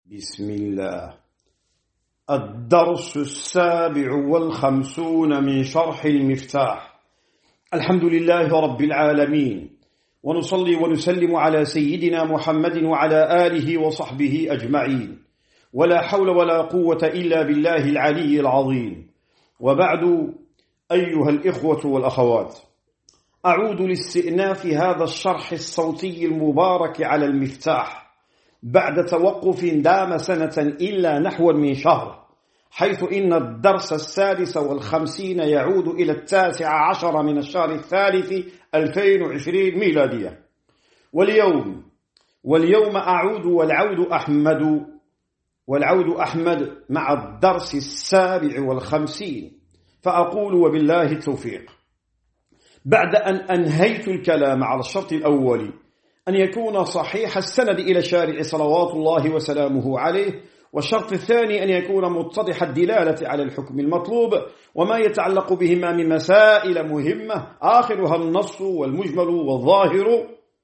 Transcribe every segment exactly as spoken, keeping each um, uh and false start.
بسم الله. الدرس السابع والخمسون من شرح المفتاح. الحمد لله رب العالمين، ونصلي ونسلم على سيدنا محمد وعلى آله وصحبه أجمعين، ولا حول ولا قوة إلا بالله العلي العظيم. وبعد، أيها الإخوة والأخوات، أعود لاستئناف هذا الشرح الصوتي المبارك على المفتاح بعد توقف دام سنة إلا نحو من شهر، حيث إن الدرس السادس والخمسين يعود إلى التاسع عشر من الشهر الثالث ألفين وعشرين ميلادية. واليوم واليوم أعود والعود أحمد والعود أحمد مع الدرس السابع والخمسين، فأقول وبالله التوفيق. بعد أن أنهيت الكلام على الشرط الأول أن يكون صحيح السند إلى الشارع صلوات الله وسلامه عليه، والشرط الثاني أن يكون متضح الدلالة على الحكم المطلوب وما يتعلق بهما من مسائل مهمة آخرها النص والمجمل والظاهر،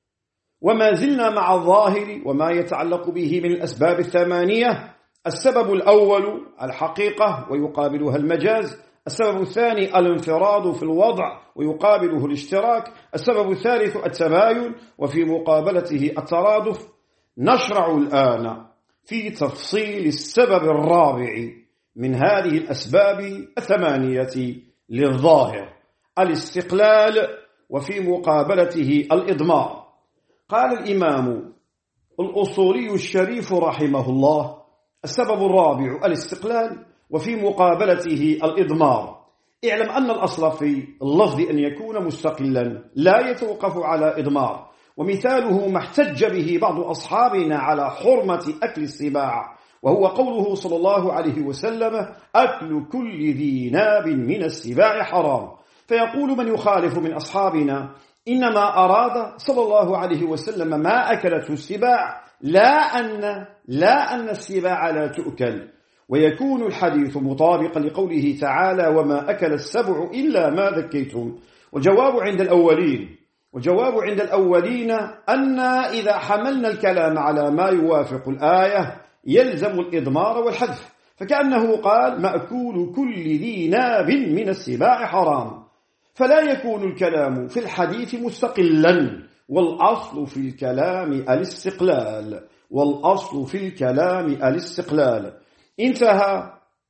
وما زلنا مع الظاهر وما يتعلق به من الأسباب الثمانية. السبب الأول الحقيقة ويقابلها المجاز، السبب الثاني الانفراد في الوضع ويقابله الاشتراك، السبب الثالث التباين وفي مقابلته الترادف. نشرع الآن في تفصيل السبب الرابع من هذه الأسباب الثمانية للظاهر، الاستقلال وفي مقابلته الإضمار. قال الإمام الأصولي الشريف رحمه الله: السبب الرابع الاستقلال وفي مقابلته الإضمار. اعلم أن الأصل في اللفظ أن يكون مستقلا لا يتوقف على إضمار، ومثاله ما احتج به بعض أصحابنا على حرمة أكل السباع، وهو قوله صلى الله عليه وسلم: أكل كل ذي ناب من السباع حرام. فيقول من يخالف من أصحابنا: إنما أراد صلى الله عليه وسلم ما أكلته السباع، لا أن, لا أن السباع لا تؤكل، ويكون الحديث مطابقا لقوله تعالى: وما أكل السبع إلا ما ذكيتم. وجواب عند الأولين وجواب عند الأولين أن إذا حملنا الكلام على ما يوافق الآية يلزم الإضمار والحذف، فكأنه قال: مأكول كل ذي ناب من السباع حرام، فلا يكون الكلام في الحديث مستقلا، والأصل في الكلام الاستقلال والأصل في الكلام الاستقلال. انتهى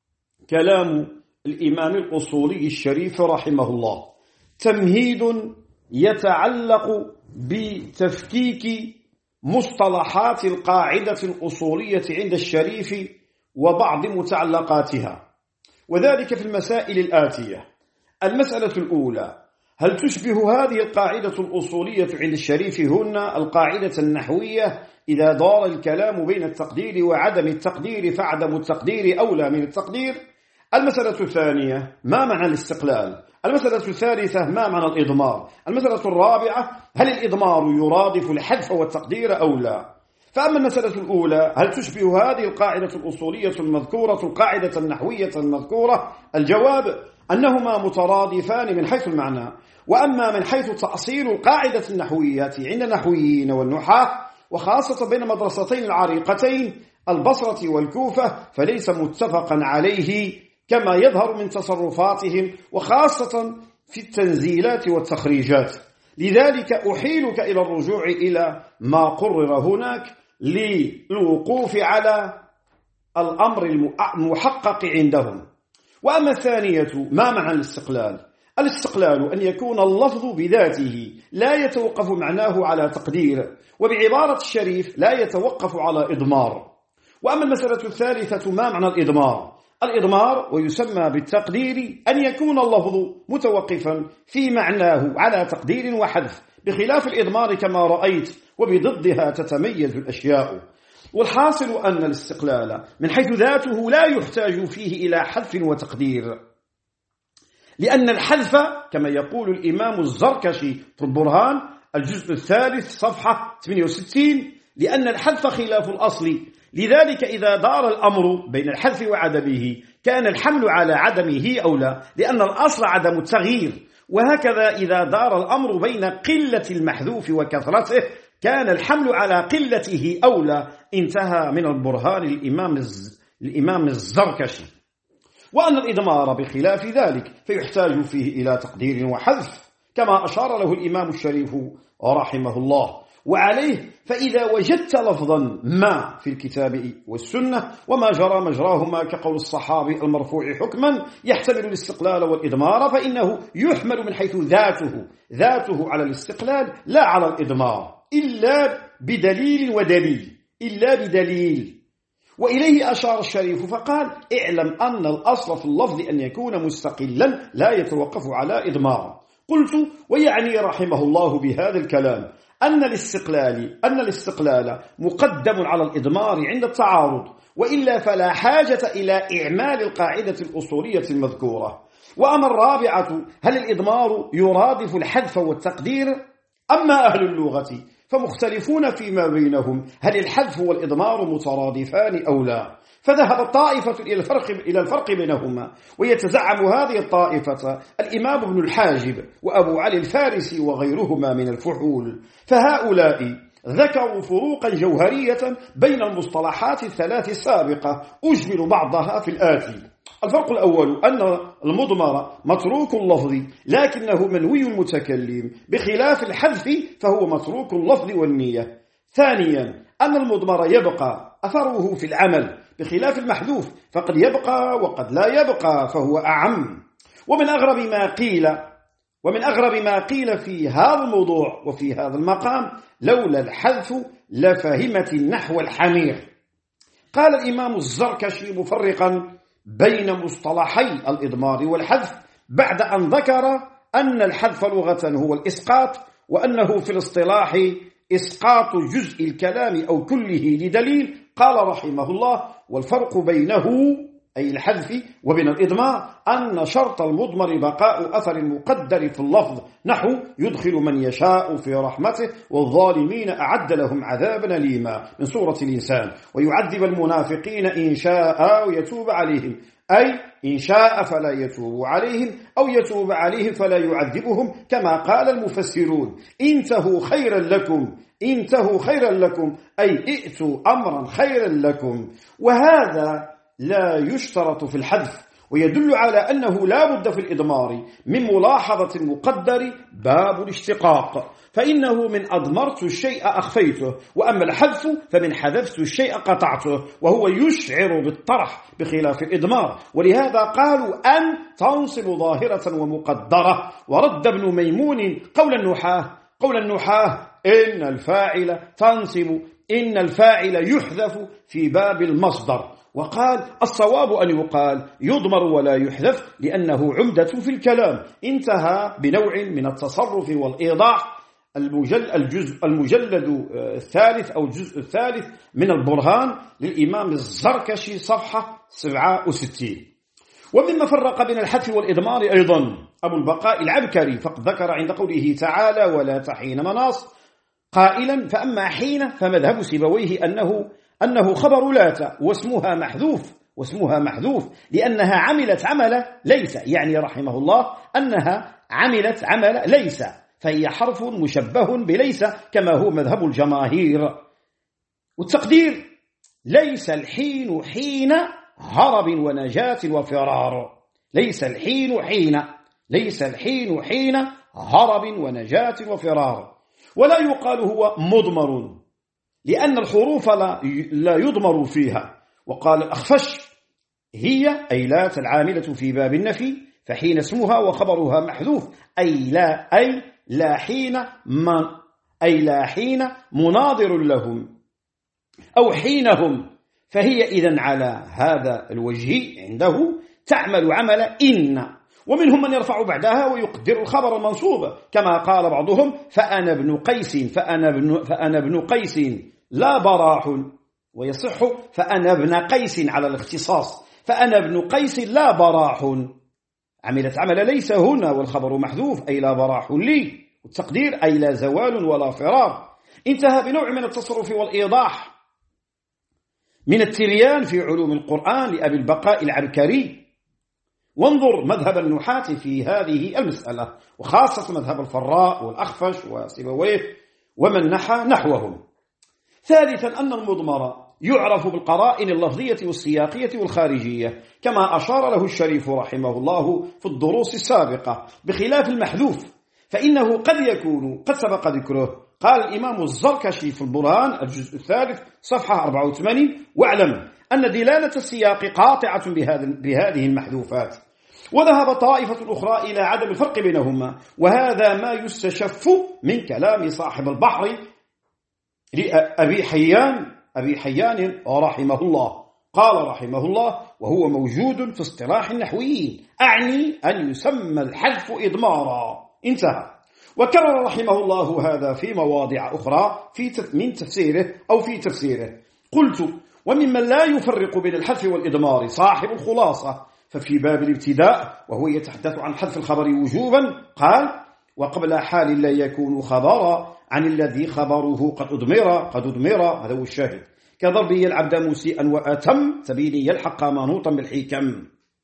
كلام الإمام الأصولي الشريف رحمه الله. تمهيد يتعلق بتفكيك مصطلحات القاعدة الأصولية عند الشريف وبعض متعلقاتها، وذلك في المسائل الآتية. المسألة الأولى: هل تشبه هذه القاعدة الأصولية عند الشريف هنا القاعدة النحوية إذا دار الكلام بين التقدير وعدم التقدير فعدم التقدير أولى من التقدير؟ المسألة الثانية: ما معنى الاستقلال؟ المسألة الثالثة: ما معنى الإضمار؟ المسألة الرابعة: هل الإضمار يرادف الحذف والتقدير أو لا؟ فأما المسألة الأولى: هل تشبه هذه القاعدة الأصولية المذكورة القاعدة النحوية المذكورة؟ الجواب: أنهما مترادفان من حيث المعنى، وأما من حيث تأصيل القاعدة النحوية عند النحويين والنحاة، وخاصة بين مدرستين العريقتين البصرة والكوفة، فليس متفقا عليه كما يظهر من تصرفاتهم، وخاصة في التنزيلات والتخريجات. لذلك أحيلك إلى الرجوع إلى ما قرر هناك للوقوف على الأمر المحقق عندهم. وأما الثانية: ما معنى الاستقلال؟ الاستقلال أن يكون اللفظ بذاته لا يتوقف معناه على تقدير، وبعبارة الشريف لا يتوقف على إضمار. وأما المسألة الثالثة: ما معنى الإضمار؟ الإضمار ويسمى بالتقدير أن يكون اللفظ متوقفا في معناه على تقدير وحذف، بخلاف الإضمار كما رأيت، وبضدها تتميز الأشياء. والحاصل أن الاستقلال من حيث ذاته لا يحتاج فيه إلى حذف وتقدير، لأن الحذف كما يقول الإمام الزركشي في البرهان الجزء الثالث صفحة ثمانية وستين: لأن الحذف خلاف الأصل، لذلك إذا دار الأمر بين الحذف وعدمه كان الحمل على عدمه أولى، لأن الأصل عدم التغيير. وهكذا إذا دار الأمر بين قلة المحذوف وكثرته كان الحمل على قلته أولى. انتهى من البرهان الإمام, الإمام الزركشي. وأن الإضمار بخلاف ذلك فيحتاج فيه إلى تقدير وحذف كما أشار له الإمام الشريف رحمه الله. وعليه فإذا وجدت لفظا ما في الكتاب والسنة وما جرى مجراهما كقول الصحابي المرفوع حكما يحتمل الاستقلال والإضمار فإنه يحمل من حيث ذاته ذاته على الاستقلال لا على الإضمار إلا بدليل ودليل إلا بدليل. وإليه أشار الشريف فقال: اعلم أن الأصل في اللفظ أن يكون مستقلا لا يتوقف على إضمار. قلت: ويعني رحمه الله بهذا الكلام أن الاستقلال أن الاستقلال مقدم على الإضمار عند التعارض، وإلا فلا حاجة إلى إعمال القاعدة الأصولية المذكورة. وأما الرابعة: هل الإضمار يرادف الحذف والتقدير؟ أما أهل اللغة فمختلفون فيما بينهم هل الحذف والإضمار مترادفان أو لا، فذهب الطائفة إلى الفرق, إلى الفرق بينهما. ويتزعم هذه الطائفة الإمام ابن الحاجب وأبو علي الفارسي وغيرهما من الفحول. فهؤلاء ذكروا فروقا جوهرية بين المصطلحات الثلاث السابقة أجمل بعضها في الآتي: الفرق الأول أن المضمر متروك اللفظ لكنه منوي المتكلم، بخلاف الحذف فهو متروك اللفظ والنية. ثانيا أن المضمر يبقى أثره في العمل، بخلاف المحذوف فقد يبقى وقد لا يبقى فهو أعم. ومن أغرب ما قيل ومن أغرب ما قيل في هذا الموضوع وفي هذا المقام: لولا الحذف لفهمت النحو الحمير. قال الإمام الزركشي مفرقا بين مصطلحي الإضمار والحذف بعد أن ذكر أن الحذف لغة هو الإسقاط، وأنه في الاصطلاح إسقاط جزء الكلام أو كله لدليل. قال رحمه الله: والفرق بينه أي الحذف وبين الإضمار أن شرط المضمر بقاء أثر مقدر في اللفظ، نحو يدخل من يشاء في رحمته والظالمين أعد لهم عذابا أليما من سورة الإنسان، ويعذب المنافقين إن شاء ويتوب عليهم، أي إن شاء فلا يتوب عليهم أو يتوب عليهم فلا يعذبهم، كما قال المفسرون: انتهوا خيرا لكم انتهوا خيرا لكم أي ائتوا أمرا خيرا لكم. وهذا لا يشترط في الحذف، ويدل على أنه لا بد في الإضمار من ملاحظة المقدر باب الاشتقاق، فإنه من أضمرت الشيء أخفيته، وأما الحذف فمن حذفت الشيء قطعته، وهو يشعر بالطرح بخلاف الإضمار. ولهذا قالوا أن تنصب ظاهرة ومقدرة. ورد ابن ميمون قول النحاة قول النحاة إن الفاعل تنصب إن الفاعل يحذف في باب المصدر، وقال الصواب أن يقال يضمر ولا يحذف لأنه عمدة في الكلام. انتهى بنوع من التصرف والإيضاح الجزء المجلد الثالث أو الجزء الثالث من البرهان للإمام الزركشي صفحة سبعة وستين. ومما فرق بين الحذف والإضمار أيضا أبو البقاء العبكري، فقد ذكر عند قوله تعالى ولا تحين مناص قائلا: فأما حين فمذهب سيبويه أنه أنه خبر لات واسمها محذوف واسمها محذوف لأنها عملت عمل ليس، يعني رحمه الله أنها عملت عمل ليس، فهي حرف مشبه بليس كما هو مذهب الجماهير. والتقدير: ليس الحين حين هرب ونجاة وفرار. ليس الحين حين ليس الحين حين هرب ونجاة وفرار. ولا يقال هو مضمر لأن الحروف لا, لا يضمر فيها. وقال الأخفش: هي أي لات العاملة في باب النفي، فحين اسمها وخبرها محذوف، أي لا أي لا حين من أي لا حين مناظر لهم أو حينهم، فهي إذن على هذا الوجه عنده تعمل عمل إن. ومنهم من يرفع بعدها ويقدر الخبر المنصوب كما قال بعضهم: فأنا ابن قيس فأنا ابن, فأنا ابن قيس لا براح. ويصح فأنا ابن قيس على الاختصاص، فأنا ابن قيس لا براح. عملت عمل ليس هنا والخبر محذوف أي لا براح لي، والتقدير أي لا زوال ولا فرار. انتهى بنوع من التصرف والإيضاح من التريان في علوم القرآن لأبي البقاء العبكري. وانظر مذهب النحاة في هذه المسألة، وخاصة مذهب الفراء والأخفش وسيبويه. ومن نحى نحوهم. ثالثا أن المضمر يعرف بالقرائن اللفظية والسياقية والخارجية كما أشار له الشريف رحمه الله في الدروس السابقة، بخلاف المحذوف فإنه قد يكون قد سبق ذكره. قال الإمام الزركشي في البرهان الجزء الثالث صفحة أربعة وثمانين: واعلم أن دلالة السياق قاطعة بهذه المحذوفات. وذهب طائفة أخرى إلى عدم الفرق بينهما، وهذا ما يستشف من كلام صاحب البحر لأبي حيان أبي حيان رحمه الله. قال رحمه الله: وهو موجود في اصطلاح النحويين، أعني أن يسمى الحذف إضمارا. انتهى. وكرر رحمه الله هذا في مواضع أخرى في من تفسيره أو في تفسيره. قلت: وممن لا يفرق بين الحذف والإضمار صاحب الخلاصة، ففي باب الابتداء وهو يتحدث عن حذف الخبر وجوبا قال: وقبل حال لا يكون خبرا عن الذي خبره قد أضمر قد أضمر هذا هو الشاهد، كضربه العبد مسيئا وأتم تبيني يلحق منوطا بالحكم.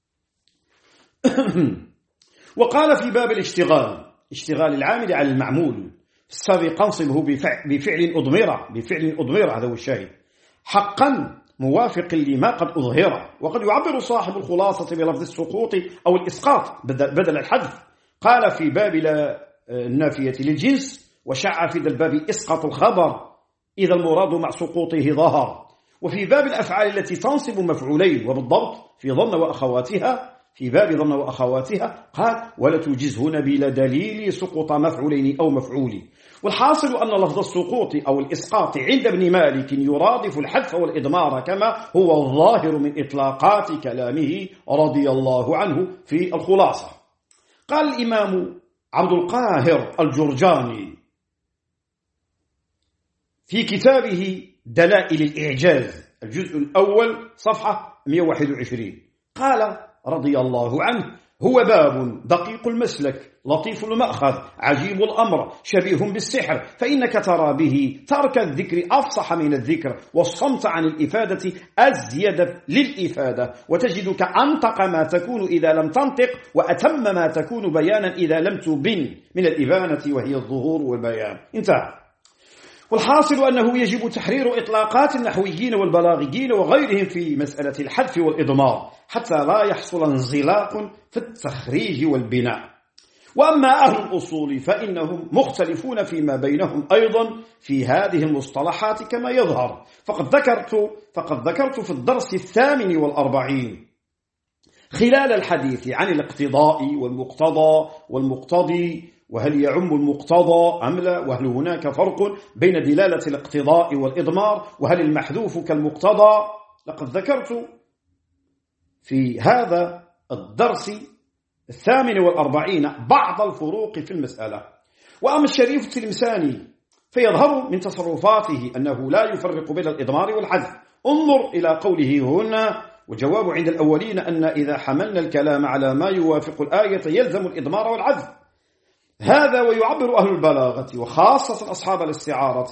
وقال في باب الاشتغال: اشتغال العامل على المعمول السابق انصبه بفعل, بفعل أضمر بفعل أضمر هذا هو الشاهد، حقا موافق لما قد أظهر. وقد يعبر صاحب الخلاصة بلفظ السقوط أو الإسقاط بدل الحذف. قال في باب النافية للجنس: وشع في ذا الباب إسقاط الخبر إذا المراد مع سقوطه ظهر. وفي باب الأفعال التي تنصب مفعولين، وبالضبط في ظن وأخواتها في باب ظن وأخواتها قال: ولا تجز هنا بلا دليل سقوط مفعولين أو مفعول. والحاصل أن لفظ السقوط أو الإسقاط عند ابن مالك يرادف الحذف والإضمار كما هو الظاهر من إطلاقات كلامه رضي الله عنه في الخلاصة. قال الإمام عبد القاهر الجرجاني في كتابه دلائل الإعجاز الجزء الأول صفحة مئة وواحد وعشرين قال رضي الله عنه: هو باب دقيق المسلك لطيف المأخذ عجيب الأمر شبيه بالسحر، فإنك ترى به ترك الذكر أفصح من الذكر، والصمت عن الإفادة أزيد للإفادة، وتجدك أنطق ما تكون إذا لم تنطق، وأتم ما تكون بيانا إذا لم تبن من الإبانة وهي الظهور والبيان. انتهى. والحاصل أنه يجب تحرير إطلاقات النحويين والبلاغيين وغيرهم في مسألة الحذف والإضمار حتى لا يحصل انزلاق في التخريج والبناء. وأما أهل الأصول فإنهم مختلفون فيما بينهم أيضا في هذه المصطلحات كما يظهر. فقد ذكرت فقد ذكرت في الدرس الثامن والأربعين خلال الحديث عن الاقتضاء والمقتضى والمقتضي، وهل يعم المقتضى أم لا، وهل هناك فرق بين دلالة الاقتضاء والإضمار، وهل المحذوف كالمقتضى. لقد ذكرت في هذا الدرس الثامن والأربعين بعض الفروق في المسألة. وأما الشريف التلمساني فيظهر من تصرفاته أنه لا يفرق بين الإضمار والحذف. انظر إلى قوله هنا: وجواب عند الأولين أن إذا حملنا الكلام على ما يوافق الآية يلزم الإضمار والحذف. هذا ويعبر أهل البلاغة وخاصة أصحاب الاستعارة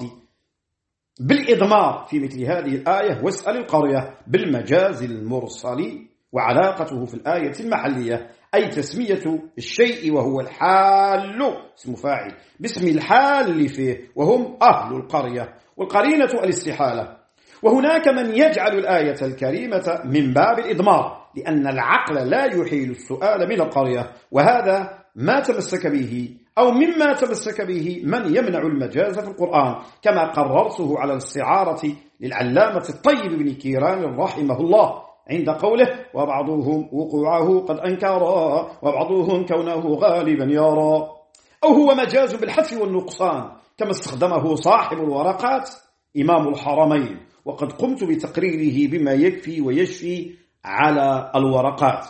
بالإضمار في مثل هذه الآية: واسأل القرية بالمجاز المرسل، وعلاقته في الآية المحلية أي تسمية الشيء وهو الحال اسم فاعل باسم الحال فيه وهم أهل القرية، والقرينة الاستحالة. وهناك من يجعل الآية الكريمة من باب الإضمار لأن العقل لا يحيل السؤال من القرية، وهذا ما تمسك به أو مما تمسك به من يمنع المجاز في القرآن، كما قررته على الاستعارة للعلامة الطيب بن كيران رحمه الله عند قوله: وبعضهم وقوعه قد أنكرا وبعضهم كونه غالبا يرى. أو هو مجاز بالحذف والنقصان كما استخدمه صاحب الورقات إمام الحرمين، وقد قمت بتقريره بما يكفي ويشفي على الورقات.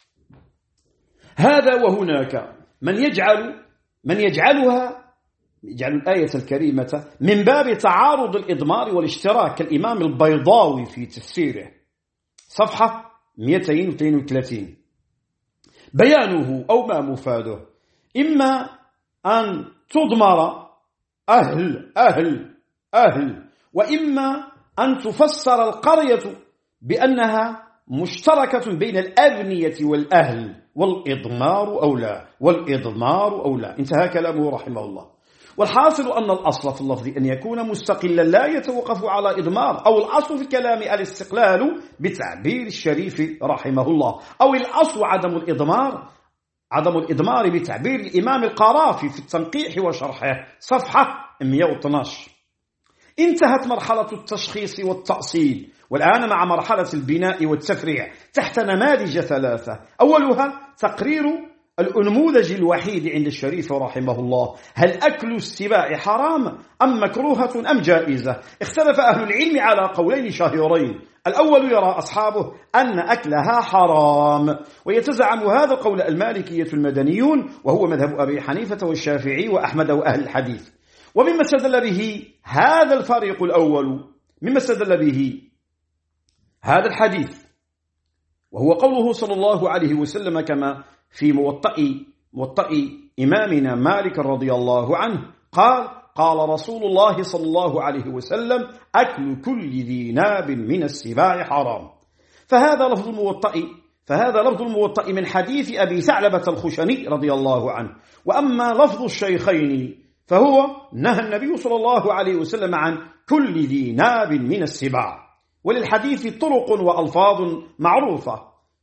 هذا وهناك من يجعل من يجعلها يجعل الآية الكريمة من باب تعارض الإضمار والاشتراك كالإمام البيضاوي في تفسيره صفحة مئتين واثنين وثلاثين. بيانه أو ما مفاده: إما أن تضمر أهل أهل أهل، وإما أن تفسر القرية بأنها مشتركة بين الأبنية والأهل، والإضمار أو لا والإضمار أو لا. انتهى كلامه رحمه الله. والحاصل أن الأصل في اللفظ أن يكون مستقلا لا يتوقف على إضمار، أو الأصل في الكلام الاستقلال بتعبير الشريف رحمه الله، أو الأصل عدم الإضمار عدم الإضمار بتعبير الإمام القرافي في التنقيح وشرحه صفحة مئة واثني عشر. انتهت مرحلة التشخيص والتأصيل، والآن مع مرحلة البناء والتفريع تحت نماذج ثلاثة. أولها تقرير الأنموذج الوحيد عند الشريف رحمه الله: هل أكل السباع حرام أم مكروهة أم جائزة؟ اختلف أهل العلم على قولين شهيرين. الأول يرى أصحابه أن أكلها حرام، ويتزعم هذا القول المالكية المدنيون، وهو مذهب أبي حنيفة والشافعي وأحمد وأهل الحديث. ومما استدل به هذا الفريق الأول، مما استدل به هذا الحديث، وهو قوله صلى الله عليه وسلم كما في موطأ موطأ إمامنا مالك رضي الله عنه قال: قال رسول الله صلى الله عليه وسلم: أكل كل ذي ناب من السباع حرام. فهذا لفظ الموطأ فهذا لفظ الموطأ من حديث أبي ثعلبة الخشني رضي الله عنه. وأما لفظ الشيخين فهو نهى النبي صلى الله عليه وسلم عن كل ذي ناب من السباع، وللحديث طرق وألفاظ معروفة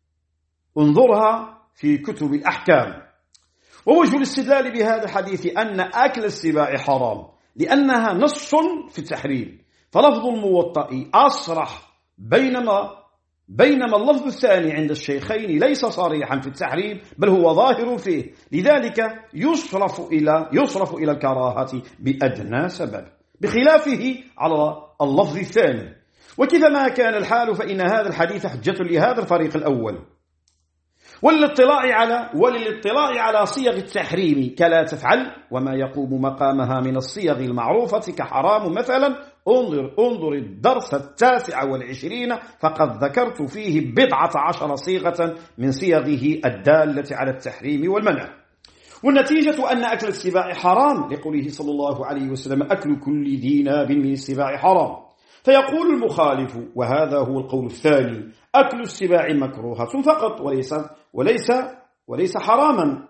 انظرها في كتب الأحكام. ووجه الاستدلال بهذا الحديث أن أكل السباع حرام لأنها نص في التحريم، فلفظ الموطأ أصرح، بينما بينما اللفظ الثاني عند الشيخين ليس صريحا في التحريم بل هو ظاهر فيه، لذلك يصرف إلى يصرف إلى الكراهة بأدنى سبب، بخلافه على اللفظ الثاني. وكذا كان الحال فإن هذا الحديث حجة لهذا الفريق الأول. وللاطلاع على وللاطلاع على صيغ التحريم كلا تفعل وما يقوم مقامها من الصيغ المعروفة كحرام مثلا، انظر انظر الدرس التاسع والعشرين، فقد ذكرت فيه بضعة عشر صيغة من صيغه الدالة على التحريم والمنع. والنتيجة أن أكل السباع حرام لقوله صلى الله عليه وسلم: أكل كل ذي ناب من السباع حرام. فيقول المخالف، وهذا هو القول الثاني: أكل السباع مكروهة فقط وليس وليس وليس حراما.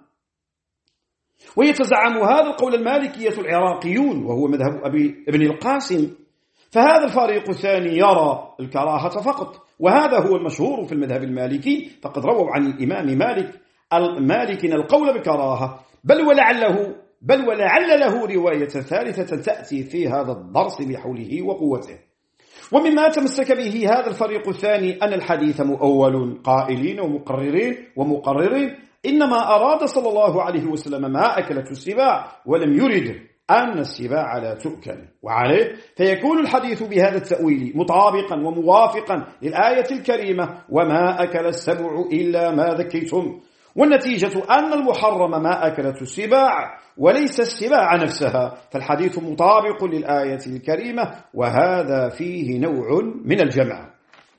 ويتزعم هذا القول المالكية العراقيون، وهو مذهب أبي ابن القاسم. فهذا الفريق الثاني يرى الكراهة فقط، وهذا هو المشهور في المذهب المالكي، فقد رووا عن الإمام مالك المالك القول بكراهة، بل ولعله بل ولعل له رواية ثالثة تأتي في هذا الدرس بحوله وقوته. ومما تمسك به هذا الفريق الثاني أن الحديث مؤول، قائلين ومقررين ومقررين إنما أراد صلى الله عليه وسلم ما أكلت السباع، ولم يرد أن السباع لا تؤكل، وعليه فيكون الحديث بهذا التأويل مطابقا وموافقا للآية الكريمة: وما أكل السبع إلا ما ذكيتم. والنتيجة أن المحرم ما أكلت السباع وليس السباع نفسها، فالحديث مطابق للآية الكريمة، وهذا فيه نوع من الجمع.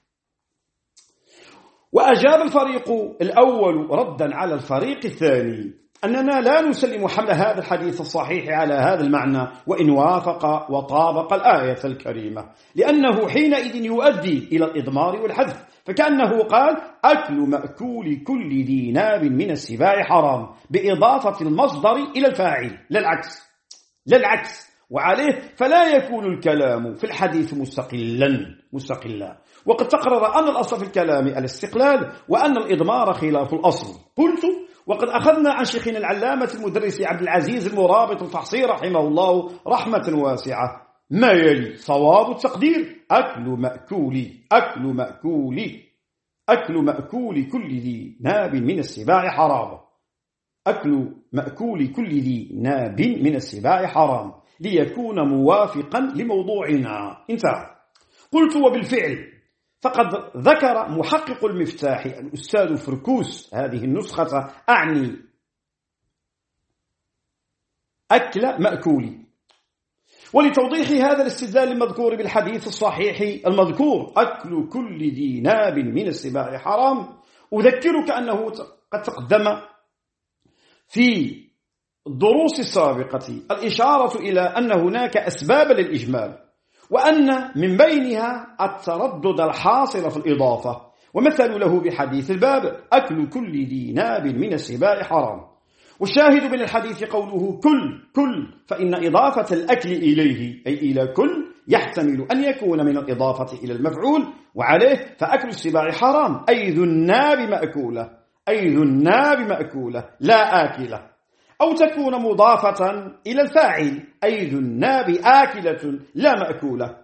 وأجاب الفريق الأول ردا على الفريق الثاني أننا لا نسلم حمل هذا الحديث الصحيح على هذا المعنى وإن وافق وطابق الآية الكريمة، لأنه حينئذ يؤدي إلى الإضمار والحذف، فكأنه قال: أكل مأكول كل ذي ناب من السباع حرام، بإضافة المصدر إلى الفاعل، للعكس للعكس وعليه فلا يكون الكلام في الحديث مستقلا مستقلا وقد تقرر أن الأصل في الكلام الاستقلال، وأن الإضمار خلاف الأصل. قلت: وقد أخذنا عن شيخنا العلامة المدرس عبد العزيز المرابط الفحصي رحمه الله رحمة واسعة ما يلي: صواب التقدير أكل مأكول أكل مأكول أكل مأكول كل ذي ناب من السباع حرام أكل مأكول كل ذي ناب من السباع حرام ليكون موافقا لموضوعنا. انتهى. قلت: وبالفعل فقد ذكر محقق المفتاح الأستاذ فركوس هذه النسخة، أعني أكل مأكول. ولتوضيح هذا الاستدلال المذكور بالحديث الصحيح المذكور: أكل كل ذي ناب من السباع حرام، أذكرك أنه قد تقدم في الدروس السابقة الإشارة إلى أن هناك أسباب للإجمال، وأن من بينها التردد الحاصل في الإضافة، ومثل له بحديث الباب: أكل كل ذي ناب من السباع حرام. والشاهد من الحديث قوله كل كل، فإن إضافة الأكل إليه أي إلى كل يحتمل أن يكون من الإضافة إلى المفعول، وعليه فأكل السباع حرام، أي ذو الناب مأكولة، أي ذو الناب مأكولة لا آكلة، أو تكون مضافة إلى الفاعل، أي ذو الناب آكلة لا مأكولة،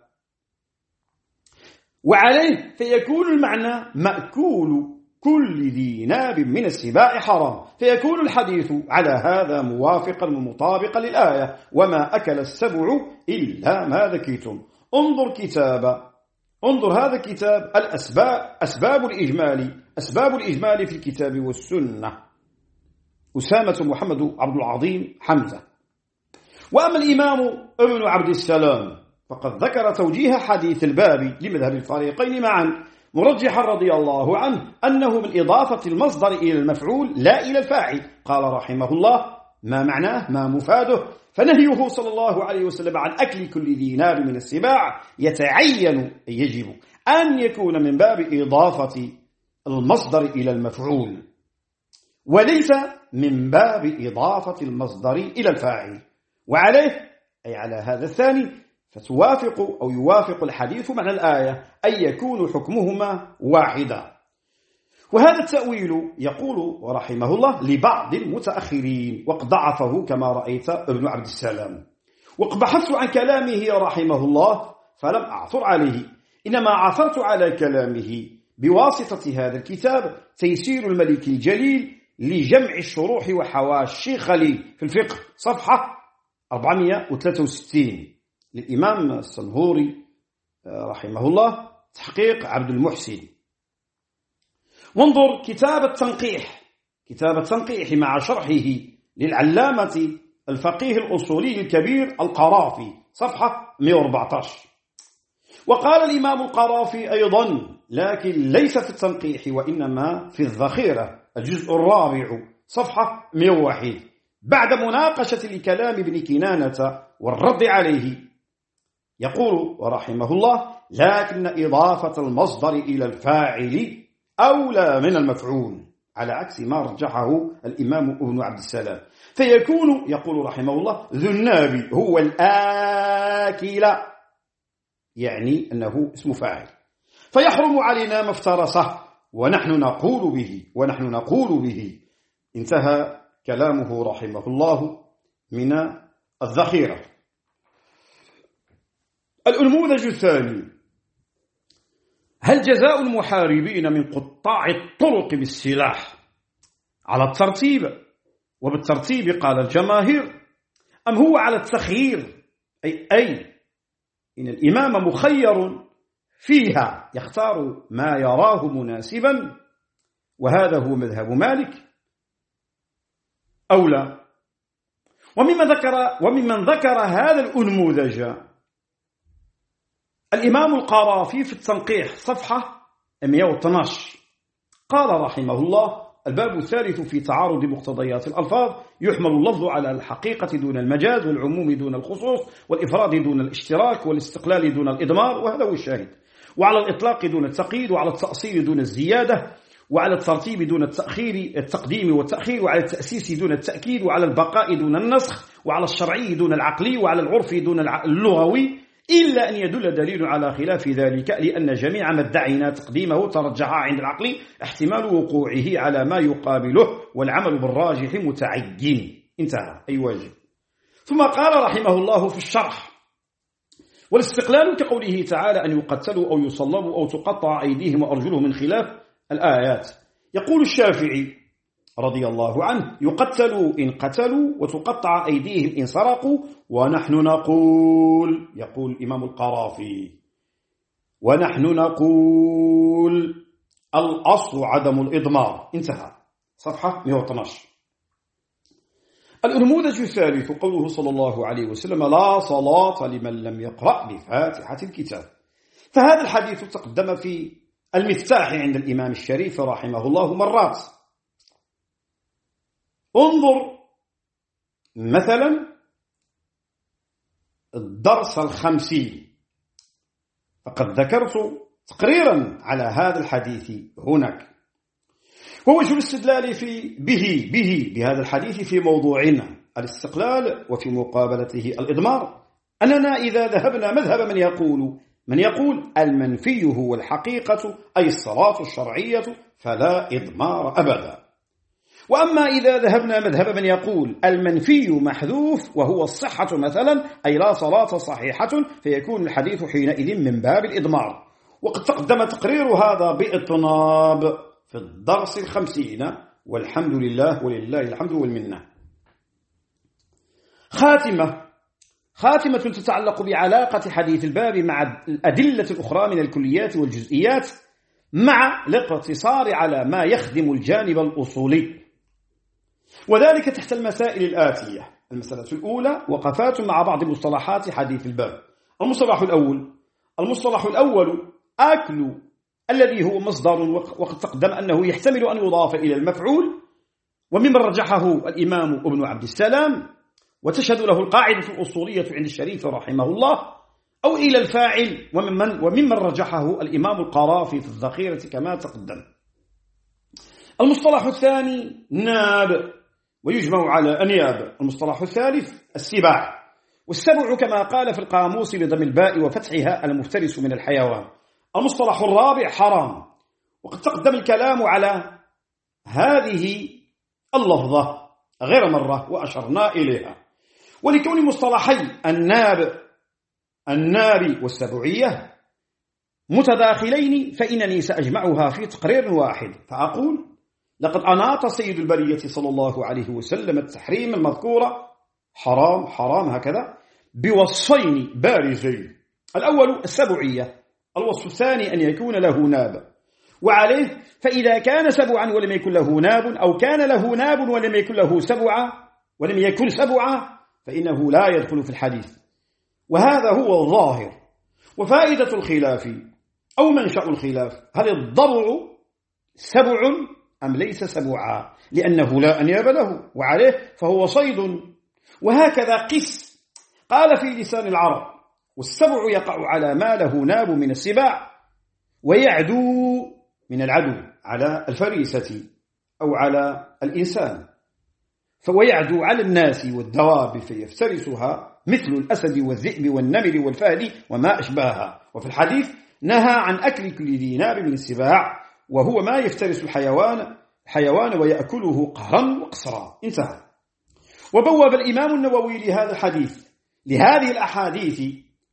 وعليه فيكون المعنى مأكول كل ذي ناب من السباع حرام، فيكون الحديث على هذا موافقا ومطابقا للآية وما أكل السبع إلا ما ذكيتم. انظر كتاب انظر هذا الكتاب الأسباب أسباب الإجمال أسباب الإجمال في الكتاب والسنة، أسامة محمد عبد العظيم حمزة. وأما الإمام ابن عبد السلام فقد ذكر توجيه حديث الباب لمذهب الفريقين معا، مرجحا رضي الله عنه أنه من إضافة المصدر إلى المفعول لا إلى الفاعل. قال رحمه الله: ما معناه؟ ما مفاده؟ فنهيه صلى الله عليه وسلم عن أكل كل ذي ناب من السباع يتعين يجب أن يكون من باب إضافة المصدر إلى المفعول، وليس من باب إضافة المصدر إلى الفاعل، وعليه أي على هذا الثاني فتوافق أو يوافق الحديث معنى الآية أن يكون حكمهما واحدا. وهذا التأويل يقول رحمه الله لبعض المتأخرين، وقد ضعفه كما رأيت ابن عبد السلام. وقد بحثت عن كلامه رحمه الله فلم أعثر عليه، إنما عثرت على كلامه بواسطة هذا الكتاب تيسير الملك الجليل لجمع الشروح وحواشي خليل في الفقه، صفحة أربعمائة وثلاثة وستين للإمام الصنهوري رحمه الله، تحقيق عبد المحسن. وانظر كتاب التنقيح كتاب التنقيح مع شرحه للعلامة الفقيه الأصولي الكبير القرافي، صفحة مئة وأربعة عشر. وقال الإمام القرافي أيضا، لكن ليس في التنقيح وإنما في الذخيرة، الجزء الرابع، صفحة مئة وواحد، بعد مناقشة لكلام ابن كنانة والرد عليه، يقول رحمه الله: لكن إضافة المصدر إلى الفاعل أولى من المفعول، على عكس ما رجحه الإمام ابن عبد السلام، فيكون يقول رحمه الله ذو الناب هو الآكل، يعني أنه اسم فاعل، فيحرم علينا ما افترسه ونحن نقول به ونحن نقول به. انتهى كلامه رحمه الله من الذخيرة. النموذج الثاني: هل جزاء المحاربين من قطاع الطرق بالسلاح على الترتيب، وبالترتيب قال الجماهير، أم هو على التخيير، أي أي إن الإمام مخير فيها يختار ما يراه مناسبا، وهذا هو مذهب مالك، أو لا؟ وممن ذكر وممن ذكر هذا الأنموذج الإمام القرافي في التنقيح، صفحة مئة واثني عشر، قال رحمه الله: الباب الثالث في تعارض مقتضيات الألفاظ، يحمل اللفظ على الحقيقة دون المجاز، والعموم دون الخصوص، والإفراد دون الاشتراك، والاستقلال دون الإضمار، وهذا هو الشاهد، وعلى الإطلاق دون التقييد، وعلى التأصيل دون الزيادة، وعلى الترتيب دون التأخير التقديم والتأخير، وعلى التأسيس دون التأكيد، وعلى البقاء دون النسخ، وعلى الشرعي دون العقلي، وعلى العرف دون اللغوي، إلا أن يدل دليل على خلاف ذلك، لأن جميع ما ادعينا تقديمه ترجح عند العقل احتمال وقوعه على ما يقابله، والعمل بالراجح متعين. انتهى، أي واجب. ثم قال رحمه الله في الشرح: والاستقلال كقوله تعالى أن يقتلوا أو يصلبوا أو تقطع أيديهم وأرجلهم من خلاف الآيات. يقول الشافعي رضي الله عنه: يقتلوا إن قتلوا وتقطع أيديهم إن سرقوا، ونحن نقول، يقول الإمام القرافي، ونحن نقول الأصل عدم الإضمار. انتهى، صفحة مئة واثني عشر. النموذج الثالث قوله صلى الله عليه وسلم: لا صلاة لمن لم يقرأ بفاتحة الكتاب. فهذا الحديث تقدم في المفتاح عند الإمام الشريف رحمه الله مرات. انظر مثلا الدرس الخمسين، فقد ذكرت تقريرا على هذا الحديث هناك. ووجه الاستدلال في به به بهذا الحديث في موضوعنا الاستقلال وفي مقابلته الإضمار أننا إذا ذهبنا مذهب من يقول من يقول المنفي هو الحقيقة أي الصلاة الشرعية فلا إضمار أبدا. وأما إذا ذهبنا مذهب من يقول المنفي محذوف وهو الصحة مثلا أي لا صلاة صحيحة فيكون الحديث حينئذ من باب الإضمار. وقد تقدم تقرير هذا بإطناب في الدرس الخمسين والحمد لله ولله الحمد والمنة. خاتمة خاتمة تتعلق بعلاقة حديث الباب مع الأدلة الأخرى من الكليات والجزئيات مع الاقتصار على ما يخدم الجانب الأصولي، وذلك تحت المسائل الآتية. المسألة الأولى وقفات مع بعض مصطلحات حديث الباب. المصطلح الأول المصطلح الأول أكل الذي هو مصدر، وقد تقدم أنه يحتمل أن يضاف إلى المفعول، وممن رجحه الإمام ابن عبد السلام وتشهد له القاعدة الأصولية عند الشريف رحمه الله، أو إلى الفاعل وممن, وممن رجحه الإمام القرافي في الذخيرة كما تقدم. المصطلح الثاني ناب ويجمع على أنياب. المصطلح الثالث السباع، والسبع كما قال في القاموس بضم الباء وفتحها المفترس من الحيوان. المصطلح الرابع حرام، وقد تقدم الكلام على هذه اللفظة غير مرة وأشرنا إليها. ولكون مصطلحي الناب الناب والسبعية متداخلين فإنني سأجمعها في تقرير واحد، فأقول لقد أناط سيد البرية صلى الله عليه وسلم التحريم المذكور حرام حرام هكذا بوصفين بارزين. الأول السبعية، الوصف الثاني أن يكون له ناب، وعليه فإذا كان سبعا ولم يكن له ناب، أو كان له ناب ولم يكن له سبعة ولم يكن سبعة، فإنه لا يدخل في الحديث. وهذا هو الظاهر. وفائدة الخلاف أو منشأ الخلاف هل الضبع سبع أم ليس سبعا، لأنه لا أنياب له، وعليه فهو صيد. وهكذا قس قال في لسان العرب والسبع يقع على ما له ناب من السباع، ويعدو من العدو على الفريسة أو على الإنسان، فويعدو على الناس والدواب فيفترسها مثل الأسد والذئب والنمر والفهد وما أشباهها. وفي الحديث نهى عن أكل كل ذي ناب من السباع، وهو ما يفترس الحيوان حيوان ويأكله قهرا وقصرا. انتهى. وبوب الإمام النووي لهذا الحديث لهذه الأحاديث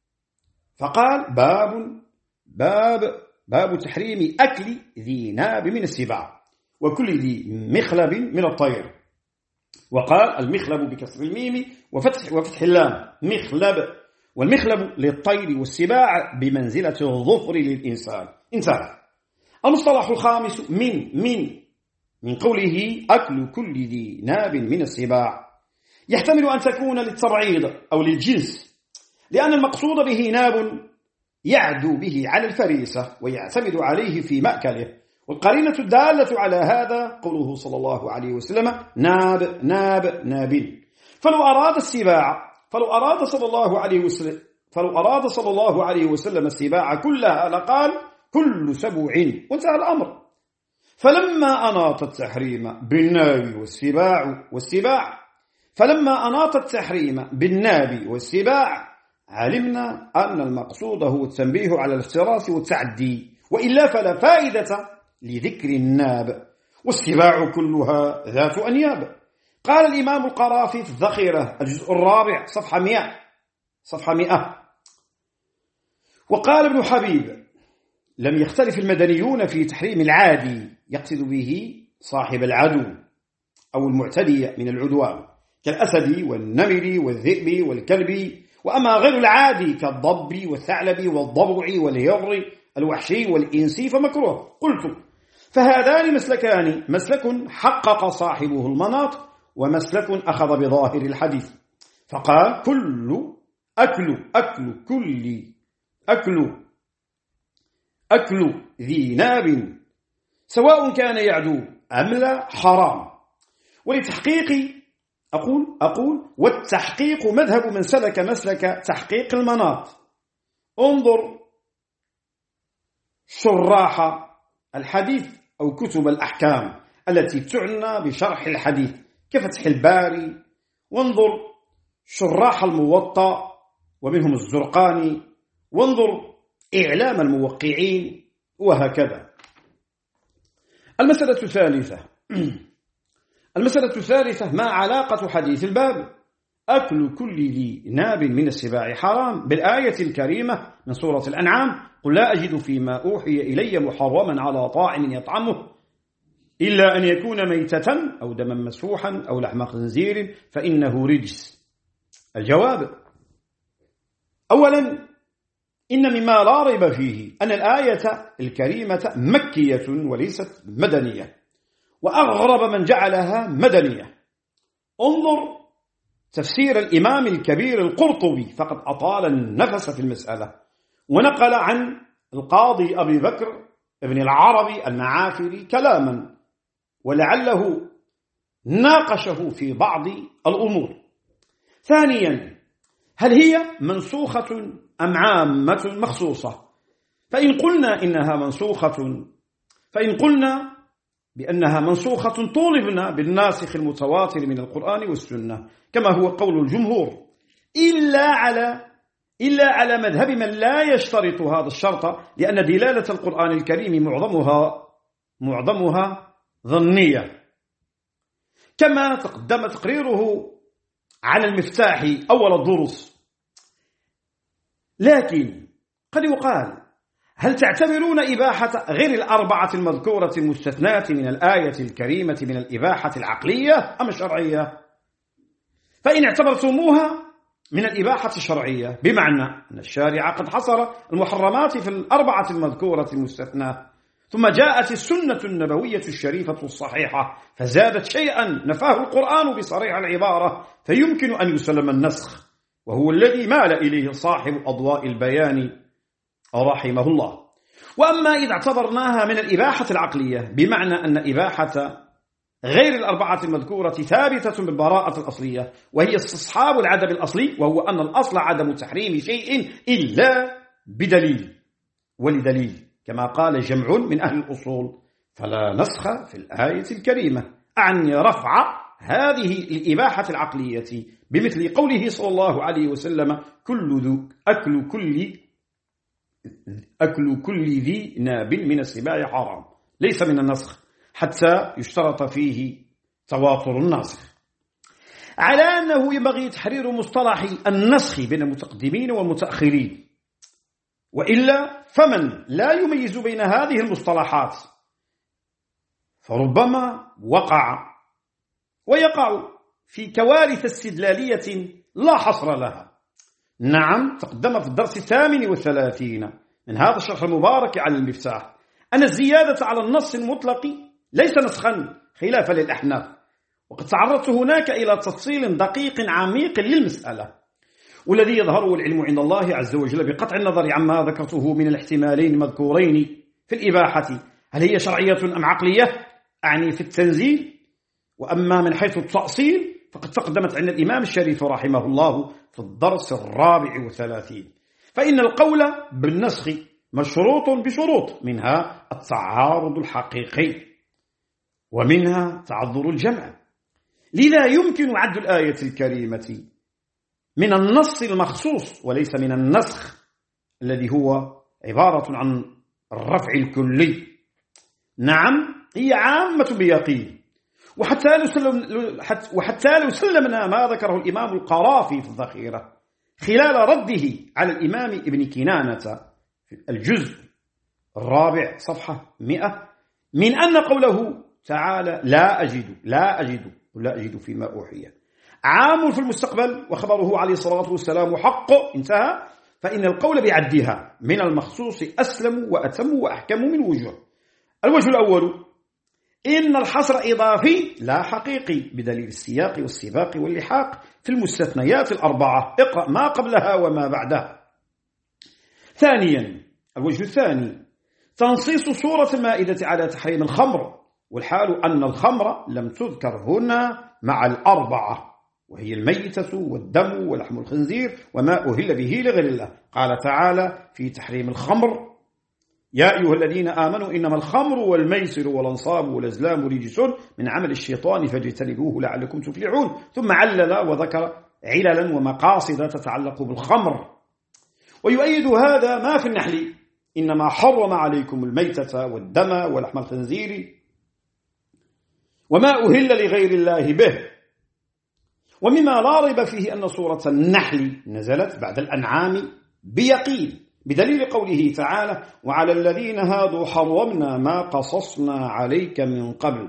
فقال باب باب باب تحريم أكل ذي ناب من السباع وكل ذي مخلب من الطير. وقال المخلب بكسر الميم وفتح وفتح اللام مخلب، والمخلب للطير والسباع بمنزلة الظفر للإنسان. انتهى. المصطلح الخامس من من من قوله أكل كل ذي ناب من السباع، يحتمل أن تكون للتبعيض أو للجنس، لأن المقصود به ناب يعدو به على الفريسة ويعتمد عليه في مأكله. والقرينة الدالة على هذا قوله صلى الله عليه وسلم ناب ناب ناب. فلو أراد السباع فلو أراد صلى الله عليه وسلم فلو أراد صلى الله عليه وسلم السباع كلها لقال كل سبع وانتهى الأمر. فلما أناط التحريم بالناب والسباع والسباع فلما أناط التحريم بالناب والسباع علمنا أن المقصود هو التنبيه على الافتراس والتعدي، وإلا فلا فائدة لذكر الناب، والسباع كلها ذات أنياب. قال الإمام القرافي في الذخيرة الجزء الرابع صفحة مئة صفحة مئة وقال ابن حبيب لم يختلف المدنيون في تحريم العادي، يقصد به صاحب العدو أو المعتدي من العدوان كالأسد والنمر والذئب والكلب، وأما غير العادي كالضب والثعلب والضبع والهر الوحشي والإنسي فمكروه. قلت فهذان مسلكان، مسلك حقق صاحبه المناط ومسلك أخذ بظاهر الحديث. فقال كل أكل أكل كل أكل أكل ذي ناب سواء كان يعدو أم لا حرام. ولتحقيق أقول أقول والتحقيق مذهب من سلك مسلك تحقيق المناط. انظر شراح الحديث أو كتب الأحكام التي تعنى بشرح الحديث كفتح الباري، وانظر شراح الموطأ ومنهم الزرقاني، وانظر إعلام الموقعين، وهكذا. المسألة الثالثة المسألة الثالثة ما علاقة حديث الباب أكل كل ذي ناب من السباع حرام بالآية الكريمة من سورة الأنعام: قل لا أجد فيما أوحي إلي محرما على طاعم يطعمه إلا أن يكون ميتة أو دما مسفوحا أو لحم خنزير فإنه رجس. الجواب: أولا، إن مما لا ريب فيه أن الآية الكريمة مكية وليست مدنية، وأغرب من جعلها مدنية. انظر تفسير الإمام الكبير القرطبي، فقد أطال النفس في المسألة، ونقل عن القاضي أبي بكر ابن العربي المعافري كلاما، ولعله ناقشه في بعض الأمور. ثانيا، هل هي منسوخة أم عامة مخصوصة؟ فإن قلنا إنها منسوخة فإن قلنا بأنها منسوخة طولبنا بالناسخ المتواتر من القرآن والسنة كما هو قول الجمهور، إلا على إلا على مذهب من لا يشترط هذا الشرط، لأن دلالة القرآن الكريم معظمها معظمها ظنية، كما تقدم تقريره على المفتاح أول الدروس. لكن قد يقال: هل تعتبرون إباحة غير الأربعة المذكورة المستثناة من الآية الكريمة من الإباحة العقلية أم الشرعية؟ فإن اعتبرتموها من الإباحة الشرعية، بمعنى أن الشارع قد حصر المحرمات في الأربعة المذكورة المستثناة، ثم جاءت السنة النبوية الشريفة الصحيحة فزادت شيئا نفاه القرآن بصريح العبارة، فيمكن أن يسلم النسخ، وهو الذي مال إليه صاحب أضواء البيان رحمه الله. وأما إذا اعتبرناها من الإباحة العقلية، بمعنى أن إباحة غير الأربعة المذكورة ثابتة بالبراءة الأصلية، وهي استصحاب العدم الأصلي، وهو أن الأصل عدم تحريم شيء إلا بدليل ولدليل، كما قال جمع من أهل الأصول: فلا نسخ في الآية الكريمة، أعني رفع هذه الإباحة العقلية بمثل قوله صلى الله عليه وسلم: كل ذو أكل كل أكل كل ذي ناب من السباع حرام، ليس من النسخ حتى يشترط فيه تواتر الناسخ. على أنه ينبغي تحرير مصطلح النسخ بين المتقدمين والمتأخرين، وإلا فمن لا يميز بين هذه المصطلحات فربما وقع ويقع في كوارث استدلالية لا حصر لها. نعم، تقدم في الدرس الثامن والثلاثين من هذا الشرح المبارك على المفتاح أن الزيادة على النص المطلق ليس نسخا خلافا للأحناف، وقد تعرضت هناك إلى تفصيل دقيق عميق للمسألة، والذي يظهر العلم عند الله عز وجل بقطع النظر عما ذكرته من الاحتمالين المذكورين في الإباحة، هل هي شرعية أم عقلية؟ أعني في التنزيل. وأما من حيث التأصيل فقد تقدمت عند الإمام الشريف رحمه الله في الدرس الرابع والثلاثين، فإن القول بالنسخ مشروط بشروط، منها التعارض الحقيقي، ومنها تعذر الجمع. لذا يمكن عد الآية الكريمة من النص المخصوص وليس من النسخ الذي هو عبارة عن الرفع الكلي. نعم، هي عامة بيقين، وحتى لو سلم وحتى لو سلمنا ما ذكره الإمام القرافي في الذخيرة خلال رده على الإمام ابن كنانة في الجزء الرابع صفحة مئة، من أن قوله تعالى لا أجد لا أجد لا أجد فيما أوحي عام في المستقبل، وخبره عليه الصلاة والسلام حق انتهى، فإن القول بعدها من المخصوص أسلم وأتم وأحكم من وجوه. الوجه الأول: إن الحصر إضافي لا حقيقي بدليل السياق والسباق واللحاق في المستثنيات الأربعة، اقرأ ما قبلها وما بعدها. ثانيا، الوجه الثاني: تنصيص سورة المائدة على تحريم الخمر، والحال أن الخمر لم تذكر هنا مع الأربعة، وهي الميتة والدم ولحم الخنزير وما أهل به لغير الله. قال تعالى في تحريم الخمر: يا أيها الذين آمنوا إنما الخمر والميسر والأنصاب والأزلام رجس من عمل الشيطان فاجتنبوه لعلكم تفلحون. ثم علل وذكر عللا ومقاصد تتعلق بالخمر. ويؤيد هذا ما في النحل: إنما حرم عليكم الميتة والدم ولحم الخنزير وما أهل لغير الله به. ومما لا ريب فيه أن سورة النحل نزلت بعد الأنعام بيقين، بدليل قوله تعالى: وعلى الذين هادوا حرمنا ما قصصنا عليك من قبل.